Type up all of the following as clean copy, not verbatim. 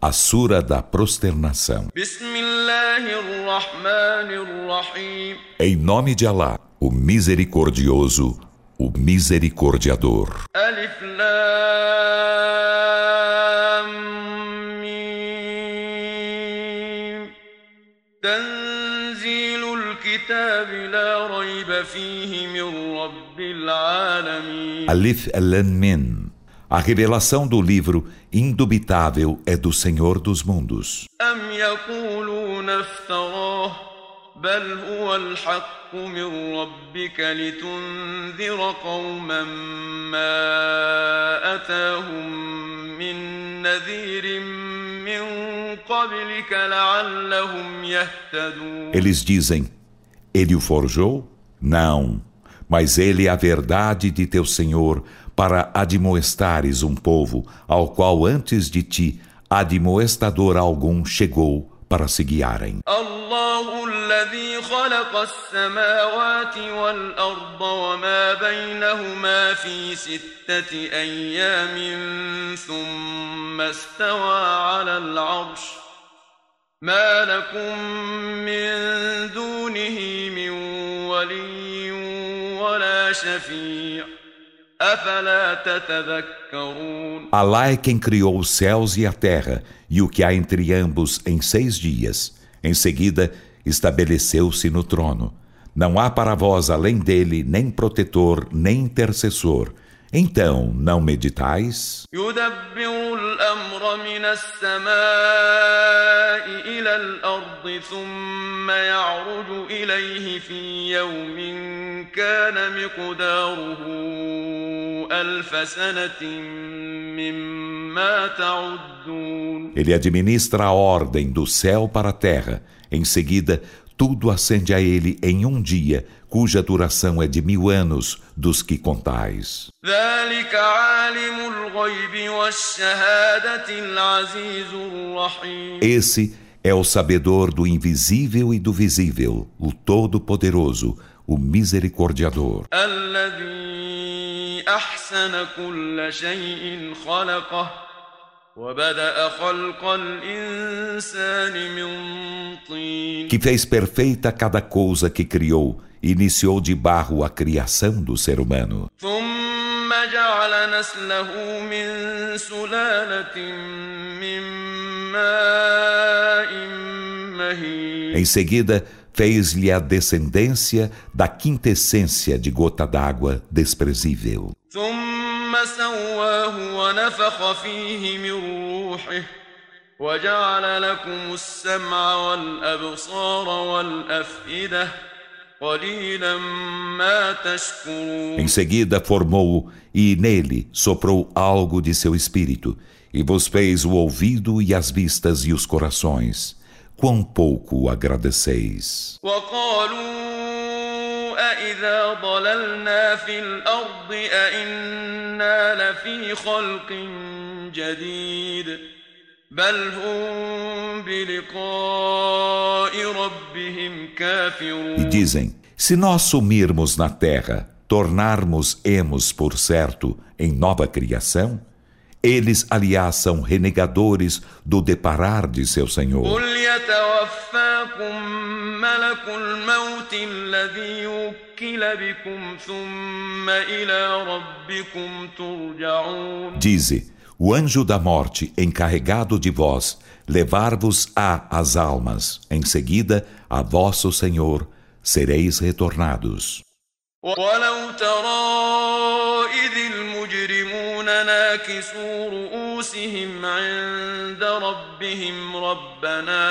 A Sura da Prosternação. Em nome de Alá, o Misericordioso, o Misericordiador. Alif Lam Mim. Tanzilul Kitab la rayba fihi min Rabbil Alamin. Alif Lam Mim. A revelação do livro indubitável é do Senhor dos mundos. Am yaquluna iftarah, bal huwa al-haqq min rabbika litunzira qauman ma atahum min nadhirin min qablika la'allahum yahtadun. Eles dizem: ele o forjou? Não, mas ele é a verdade de teu Senhor, para admoestares um povo ao qual antes de ti admoestador algum chegou para se guiarem. Allahu alladhi khalaqa as-samawati wal-arda wa ma baynahuma fi sittati ayyamin thumma istawa 'ala al-'arsh ma lakum min dunihi min waliyyin wa la shafi'. Alá é quem criou os céus e a terra e o que há entre ambos em 6 dias. Em seguida, estabeleceu-se no trono. Não há para vós além dele nem protetor, nem intercessor. Então, não meditais? يدبر الأمر من السماء إلى الأرض ثم يعرج إليه في يوم كان مقداره 1000 سنة مما تعدون. Ele administra a ordem do céu para a terra. Em seguida, tudo ascende a ele em um dia, cuja duração é de 1000 anos dos que contais. Esse é o sabedor do invisível e do visível, o Todo-Poderoso, o Misericordiador. Que fez perfeita cada coisa que criou e iniciou de barro a criação do ser humano. Em seguida, fez-lhe a descendência da quintessência de gota d'água desprezível. سواه ونفخ فيه من روحه وجعل لكم السمع والأبصار والأفئدة قليلا ما تشكرون. Em seguida formou-o e nele soprou algo de seu espírito e vos fez o ouvido e as vistas e os corações. Quão pouco agradeceis. أإذا ضللنا في الأرض أإنا لفي خلق جديد بل هم بلقاء ربهم كافرون. E dizem: se nós sumirmos na terra, tornarmos-emos por certo em nova criação, eles, aliás, são renegadores do deparar de seu Senhor. Dize: o anjo da morte encarregado de vós levar-vos-á as almas, em seguida a vosso Senhor sereis retornados. ولو ترى إذ المجرمون ناكسوا رؤوسهم عند ربهم ربنا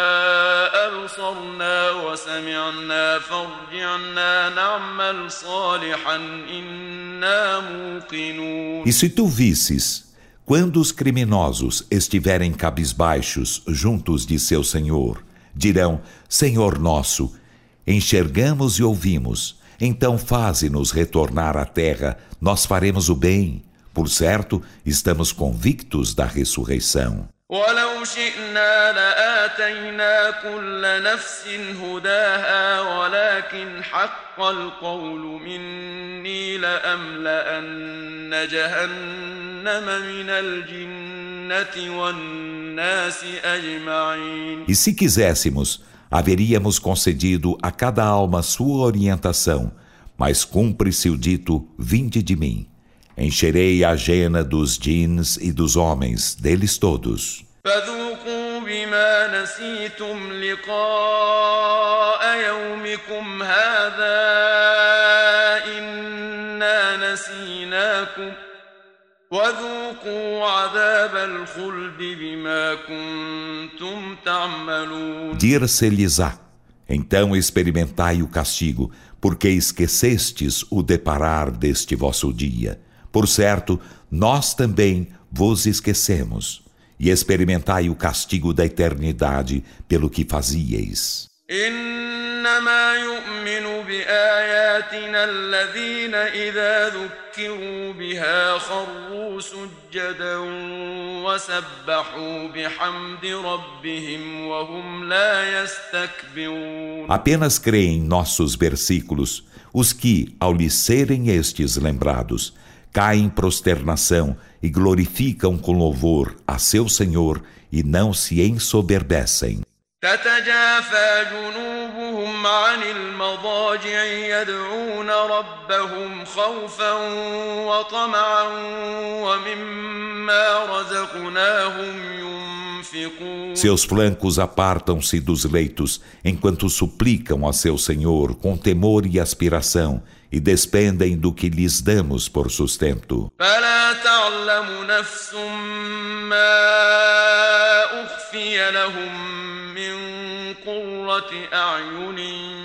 أبصرنا وسمعنا فارجعنا نعمل صالحا إنا موقنون. E se tu visses, quando os criminosos estiverem cabisbaixos juntos de seu Senhor, dirão: Senhor nosso, enxergamos e ouvimos. Então faze-nos retornar à terra, nós faremos o bem. Por certo, estamos convictos da ressurreição. ولو شئنا لآتينا كل نفس هداها ولكن حق القول مني لأملأن جهنم من الجنة والناس أجمعين. E se quiséssemos, haveríamos concedido a cada alma sua orientação, mas cumpre-se o dito: vinde de mim. Encherei a jena dos djinns e dos homens, deles todos. فذوقوا بما نسيتم لقاء يومكم هذا إنا نسيناكم وذوقوا عذاب الخلد بما كنتم تعملون. Dir-se-lhes-á: então experimentai o castigo, porque esquecestes o deparar deste vosso dia. Por certo, nós também vos esquecemos. E experimentai o castigo da eternidade pelo que fazieis. إنما يؤمن بآياتنا الذين إذا ذكروا بها خروا سجدا وسبحوا بحمد ربهم وهم لا يستكبرون. Apenas creem em nossos versículos os que, ao lhes serem estes lembrados, caem em prosternação e glorificam com louvor a seu Senhor e não se ensoberbecem. تتجافى جنوبهم عن المضاجع يدعون ربهم خوفا وطمعا ومما رزقناهم ينفقون. Seus flancos apartam-se dos leitos enquanto suplicam a seu Senhor com temor e aspiração e despendem do que lhes damos por sustento. فلا تعلم نفس ما أخفي لهم من قرة أعين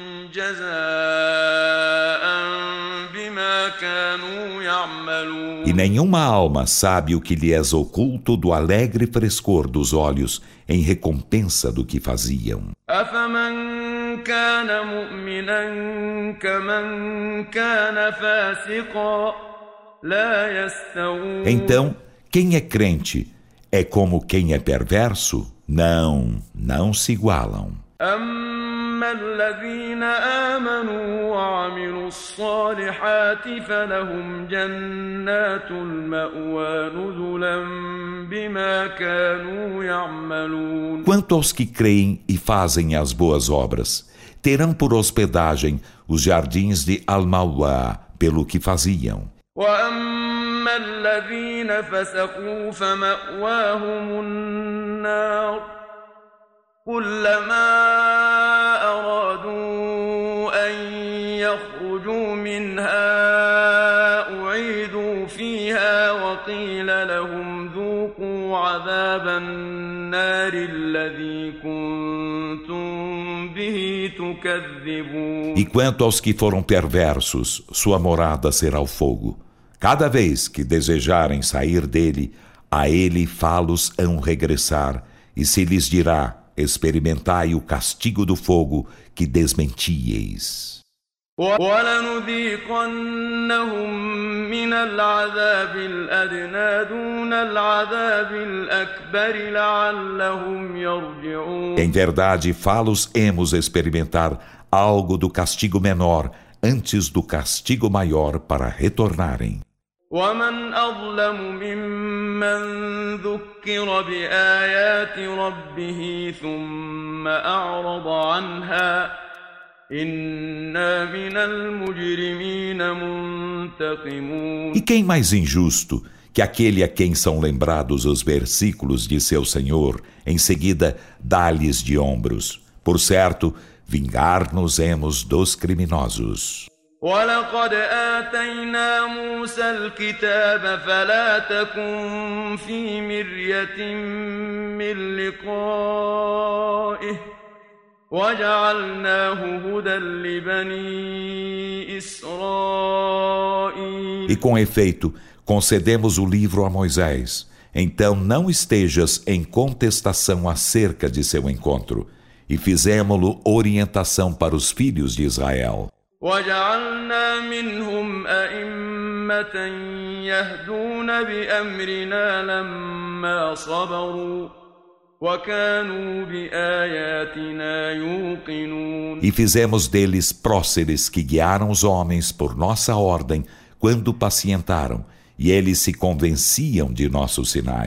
جزاء بما كانوا يعملون. E nenhuma alma sabe o que lhe é oculto do alegre frescor dos olhos em recompensa do que faziam. أفمن كان مؤمنا كمن كان فاسقا لا يستوون. Então, quem é crente é como quem é perverso? Não se igualam. أما الذين آمنوا وعملوا الصالحات فلهم جنات المأوى نزلا بما كانوا يعملون. Quanto aos que creem e fazem as boas obras, terão por hospedagem os jardins de Al-Mawá, pelo que faziam. وأما الذين فسقوا فمأواهم النار كلما أرادوا أن يخرجوا منها أعيدوا فيها وقيل لهم ذوقوا عذاب النار الذي كنتم به تكذبون. E quanto aos que foram perversos, sua morada será o fogo. Cada vez que desejarem sair dele, a ele fá-los hão regressar, e se lhes dirá: experimentai o castigo do fogo que desmentieis. وَلَنُذِيقَنَّهُم مِّنَ الْعَذَابِ الْأَدْنَىٰ دُونَ الْعَذَابِ الْأَكْبَرِ لَعَلَّهُمْ يَرْجِعُونَ. Em verdade, fá-los-emos experimentar algo do castigo menor antes do castigo maior para retornarem. وَمَنْ أَظْلَمُ مِمَّن ذُكِّرَ بِآيَاتِ رَبِّهِ ثُمَّ أَعْرَضَ عَنْهَا إِنَّا مِنَ الْمُجْرِمِينَ مُنْتَقِمُونَ. E quem mais injusto que aquele a quem são lembrados os versículos de seu Senhor, em seguida dá-lhes de ombros? Por certo, vingar-nos-emos dos criminosos. وَلَقَدْ آتَيْنَا مُوسَى الْكِتَابَ فَلَا تَكُنْ فِي مِرْيَةٍ مِّن لِقَائِهِ وَجَعَلْنَاهُ هُدًى لِبَنِي إِسْرَائِيلَ. E com efeito, concedemos o livro a Moisés. Então não estejas em contestação acerca de seu encontro. E fizemo-lo orientação para os filhos de Israel. وَجَعَلْنَا مِنْهُمْ أَئِمَّةً يَهْدُونَ بِأَمْرِنَا لَمَّا صَبَرُوا وَكَانُوا بِآيَاتِنَا يُوقِنُونَ. E fizemos deles próceres que guiaram os homens por nossa ordem quando pacientaram, e eles se convenciam de nossos sinais.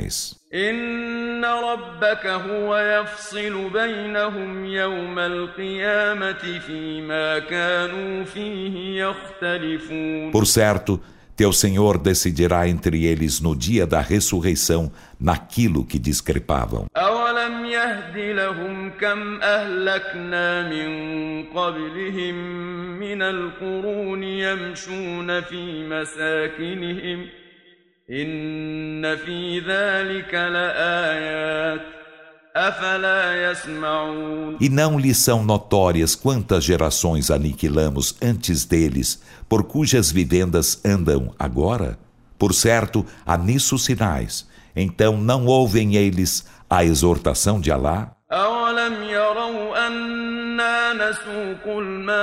إن ربك هو يفصل بينهم يوم القيامة فيما كانوا فيه يختلفون. Por certo, teu Senhor decidirá entre eles no dia da ressurreição naquilo que discrepavam. أولم يهد لهم كم أهلكنا من قبلهم من القرون يمشون في مساكنهم إن في ذلك لآيات أفلا يسمعون. E não lhes são notórias quantas gerações aniquilamos antes deles, por cujas vivendas andam agora? Por certo, há nisso sinais. Então não ouvem eles a exortação de Alá? أولم يروا أنا نسوق الماء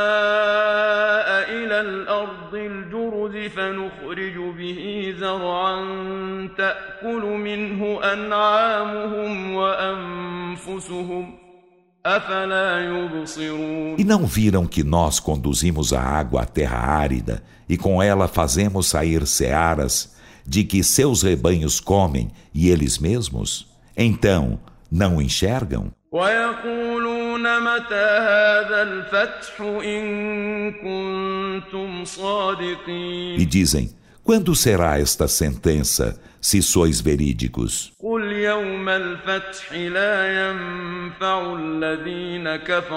إلى الأرض الجرز فنخرج به زرعا تأكل منه أنعامهم وأنفسهم أفلا يبصرون. E não viram que nós conduzimos a água à terra árida e com ela fazemos sair searas de que seus rebanhos comem e eles mesmos? Então, não enxergam? ويقولون متى هذا الفتح إن كنتم صادقين. E dizem, quando será esta sentença, se sois verídicos? قل يوم الفتح لا ينفع الذين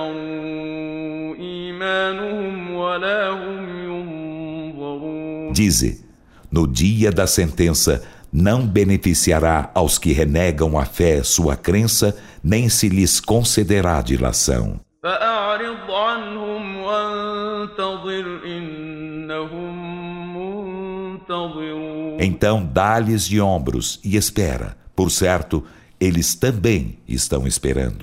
كفروا إيمانهم ولا هم ينظرون. Dize, no dia da sentença, não beneficiará aos que renegam a fé sua crença, nem se lhes concederá dilação. فأعرض عنهم وانتظر إنهم منتظرون. Então dá-lhes de ombros e espera. Por certo, eles também estão esperando.